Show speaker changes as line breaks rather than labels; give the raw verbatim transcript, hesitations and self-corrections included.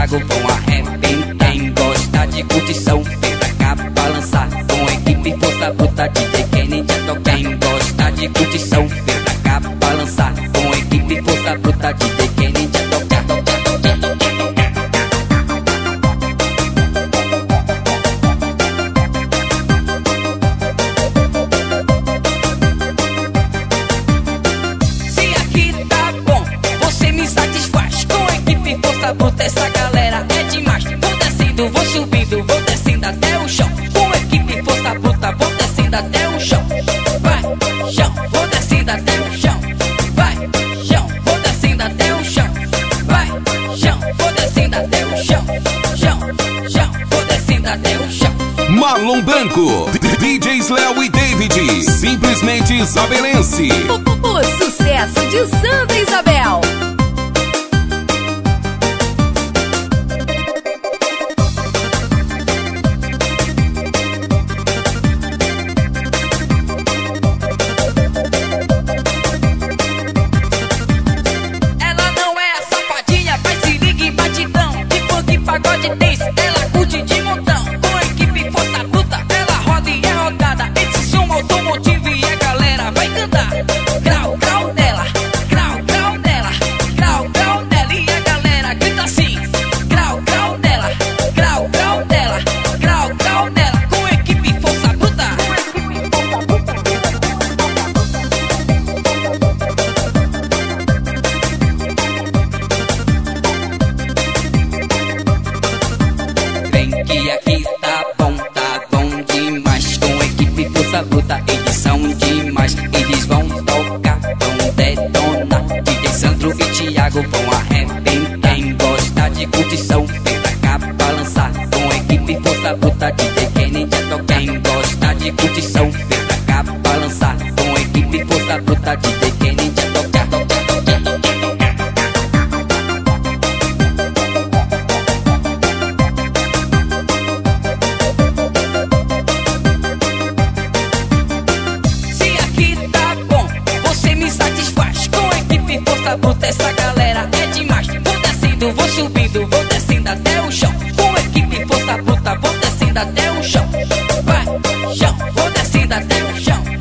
Thiago vão arrebentar. Quem gosta de curtição, vem pra cá balançar. Com equipe Força Bruta, D J Kenny já toca. Quem gosta de curtição, vem pra cá balançar. Com equipe Força Bruta, D J Kenny já toca.
Bruta, essa galera é demais. Vou descendo, vou subindo, vou descendo até o chão. Com equipe Força Bruta, vou descendo até o chão. Vai, chão, vou descendo até o chão. Vai, chão, vou descendo até o chão. Vai, chão, vou descendo até o chão. Chão, chão, vou descendo até o chão.
Marlon Branco, D Js Léo e David, simplesmente isabelense.
O, o sucesso de Santa Isabel.
Pagode dance, ela curte de montão. Com a equipe Força Bruta, ela roda e é rodada. Esse som automotivo e a galera vai cantar. Grau, grau nela, grau, grau nela, grau, grau nela. E a galera grita assim. Grau, grau nela, grau, grau nela, grau, grau nela. Com a equipe Força Bruta.
Que aqui tá bom, tá bom demais. Com a equipe Força Bruta, eles são demais. Eles vão tocar, vão detonar. D J Sandro e Thiago vão arrebentar. Quem gosta de curtição, vem pra cá balançar. Com a equipe Força Bruta, D J Kenny já toca. Quem gosta de curtição, vem pra cá balançar. Com a equipe Força Bruta, D J Kenny já toca.
Força Bruta, essa galera é demais. Vou descendo, vou subindo, vou descendo até o chão. Com a equipe Força Bruta, vou descendo até o chão. Vai, chão, vou descendo até o chão.